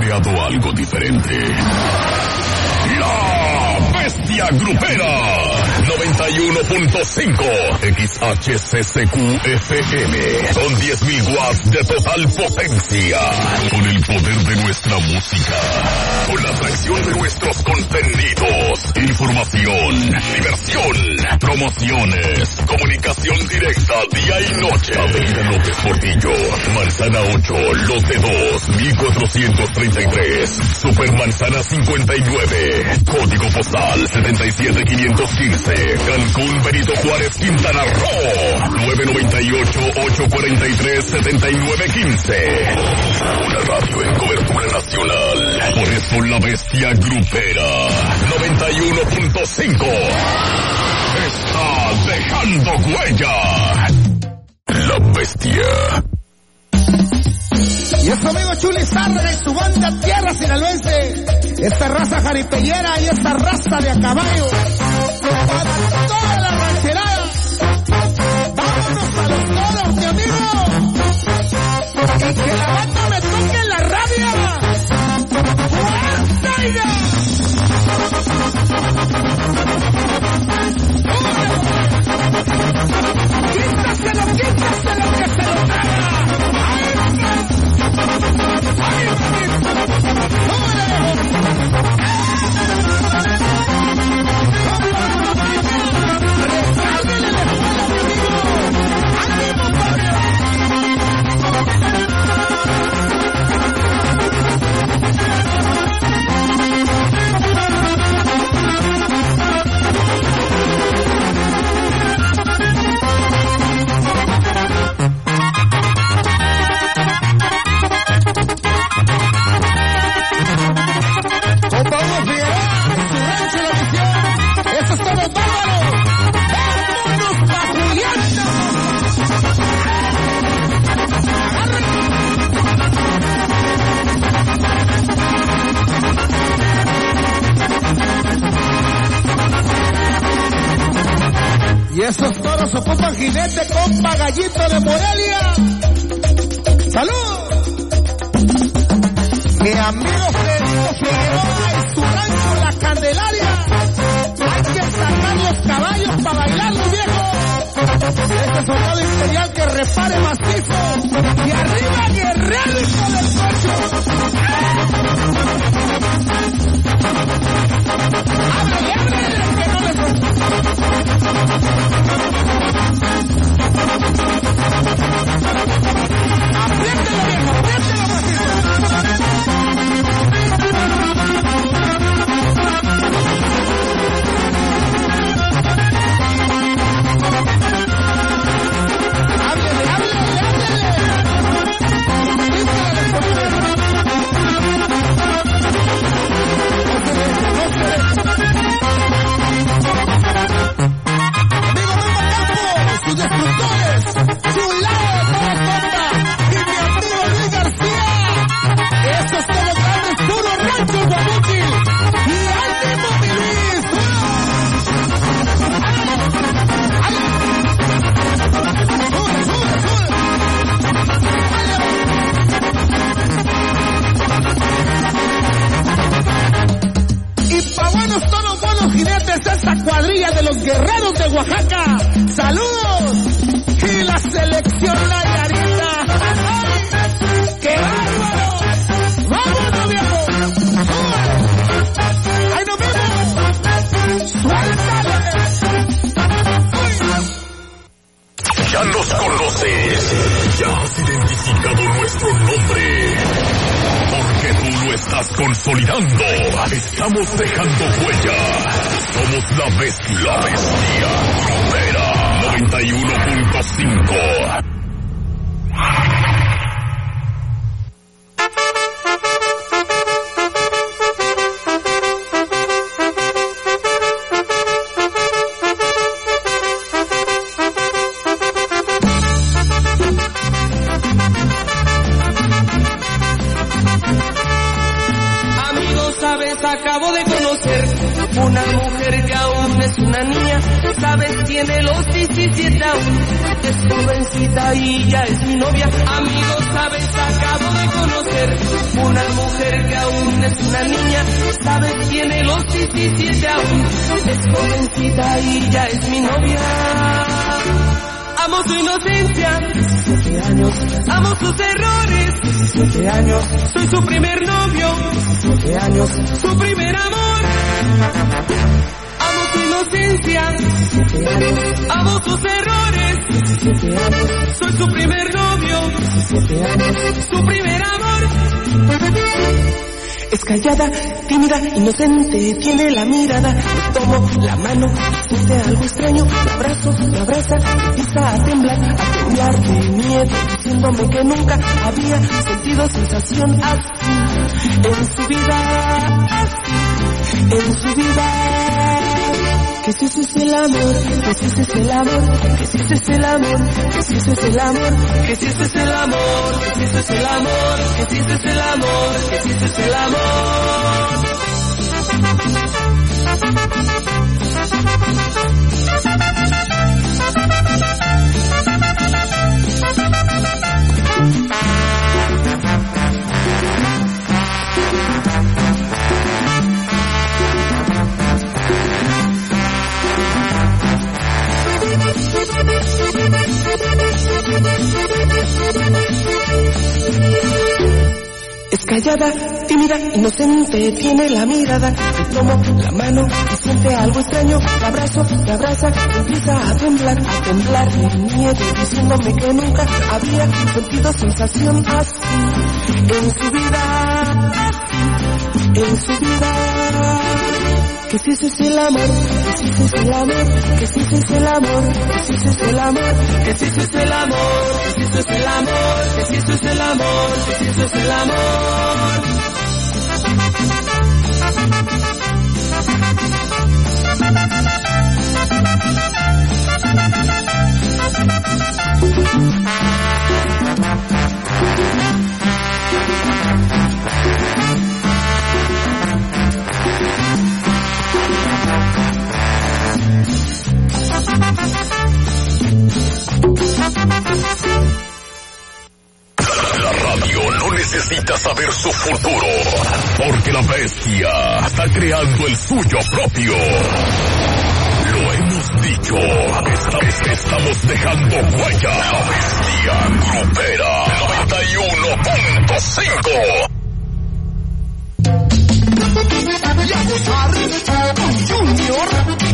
creado algo diferente. La Bestia Grupera 91.5 XHCCQ-FM. Son 10.000 watts de total potencia. Con el poder de nuestra música, con la atracción de nuestros contenidos, información, diversión, promociones, comunicación directa día y noche. Avenida López Portillo, Manzana 8, Lote 2, 1433, Supermanzana 59, código postal 77515, Cancún, Benito Juárez, Quintana Roo, 998-843-7915. Una radio en cobertura nacional. Por eso la Bestia Grupera 91.5 está dejando huella. La Bestia. Y es su amigo Chuli Zárraga y su banda Tierra Sinaloense. Esta raza jaripellera y esta raza de a caballo. Para toda la rancherada. Vámonos a los toros, mi amigo. Y que la banda me toque en la radio. ¡Fuerza, oiga! ¡Quítaselo, quítaselo, que se lo traga! Y esos toros ocupan jinete, compa Gallito de Morelia. ¡Salud! Mi amigo Federico Figueroa y su rancho La Candelaria. Hay que sacar los caballos para bailarlos, viejo. Este soldado imperial que repare macizo. Y arriba Guerrero, hijo del cocho. ¡Ábrele, ábrele! Que no les... ¡Apriételo, viejo! ¡Apriételo, macizo! ¡Háblele, háblele, háblele! sus destructores, chulado para compa, y mi amigo Luis García. Estos son los grandes puros ranchos Guamuchi. Y ánimo, mi Luis. Y pa' buenos todos buenos jinetes, esta cuadrilla de los guerreros de Oaxaca. ¡Saludos! Y la selección Nayarita. ¡Ay! ¡Qué bárbaro! ¡Vámonos, viejo! ¡Ahí nos vemos! ¡Suéltale! Ya nos conoces. Ya has identificado nuestro nombre. Porque tú lo estás consolidando. Estamos dejando huella. Somos la bestia Grupera 91.5. Acabo de conocer una mujer que aún es una niña, sabes, tiene los 17 aún, es jovencita y ya es mi novia. Amigos, sabes, acabo de conocer una mujer que aún sabes, tiene los 17 aún, es jovencita y ya es mi novia. Amo su inocencia, 17 años, amo sus errores, 17 años, soy su primer novio, 17 años, su primer amor. Amo su inocencia, 17 años, amo sus errores, 17 años, soy su primer novio, 17 años, su primer amor. Es callada, tímida, inocente, tiene la mirada, le tomo la mano, siente algo extraño, la abrazo, me abraza, empieza a temblar de miedo, diciéndome que nunca había sentido sensación así en su vida, en su vida. Que si ese es el amor, que si ese es el amor, que si ese es el amor, que si ese es el amor, que si ese es el amor, que si ese es el amor, que si ese es el amor, que si ese es el amor. Es callada, tímida, inocente, tiene la mirada, le tomo la mano y siente algo extraño, la abrazo, me abraza, empieza a temblar de miedo, diciéndome que nunca había sentido sensación así en su vida, en su vida. Que si ese es el amor, que si ese es el amor, que si ese es el amor, que si ese es el amor, que si ese es el amor, que si ese es el amor, que si ese es el amor, que si ese es el amor. La radio no necesita saber su futuro, porque la bestia está creando el suyo propio. Lo hemos dicho, estamos dejando huella. La bestia grupera 91.5. Y a gozar con Junior.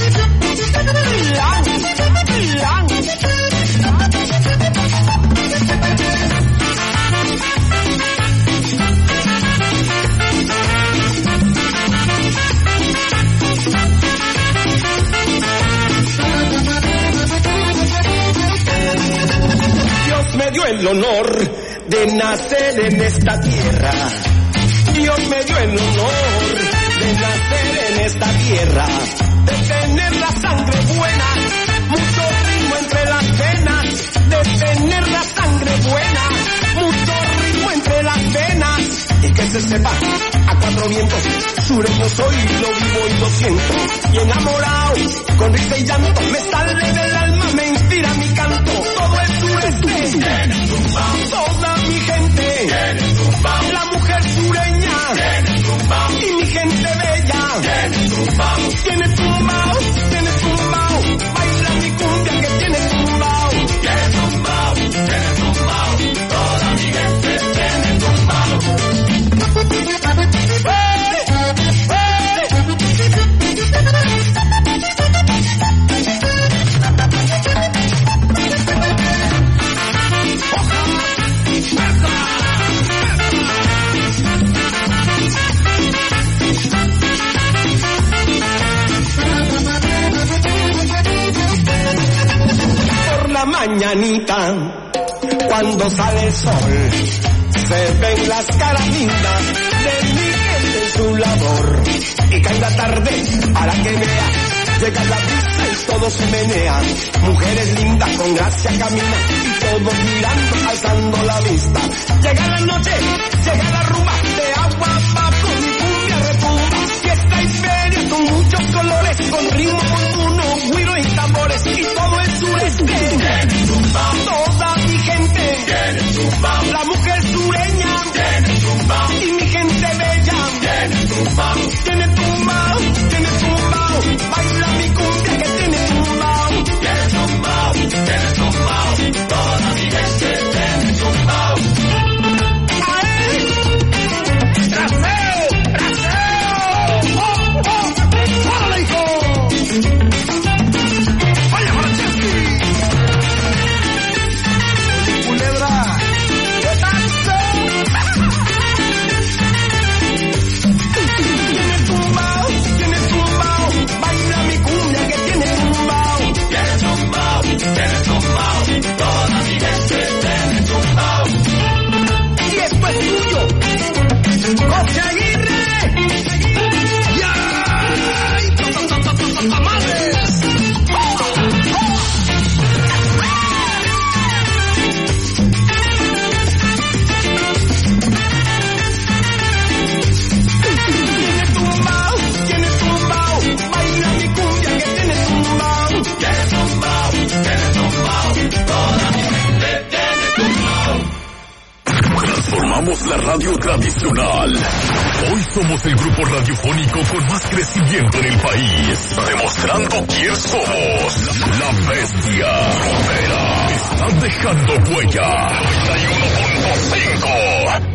Dios me dio el honor de nacer en esta tierra. Dios me dio el honor de nacer en esta tierra, de tener la sangre buena, mucho ritmo entre las venas, de tener la sangre buena, mucho ritmo entre las venas, y que se sepa a cuatro vientos, sureño soy, lo vivo y lo siento, y enamorado, con risa y llanto, me sale del alma, me inspira mi canto, todo el sureste, toda mi gente, la mujer sureña, y mi gente bella, tiene tumbao, baila mi cumbia que tiene tumbao, toda mi gente tiene tumbao. Mañanita, cuando sale el sol, se ven las caras lindas de mi gente en su labor. Y cae la tarde para que vea, llega la brisa y todo se menea. Mujeres lindas con gracia caminan y todos mirando, alzando la vista. Llega la noche, llega la rumba, de agua abajo mi cumbia retumba. Fiesta y feria con muchos colores, con ritmo oportuno, güiro y tambores. Y todo el sureste, toda mi gente, la mujer sureña, y mi gente bella, tiene radio tradicional. Hoy somos el grupo radiofónico con más crecimiento en el país, demostrando quién somos. La Bestia Grupera está dejando huella. 91.5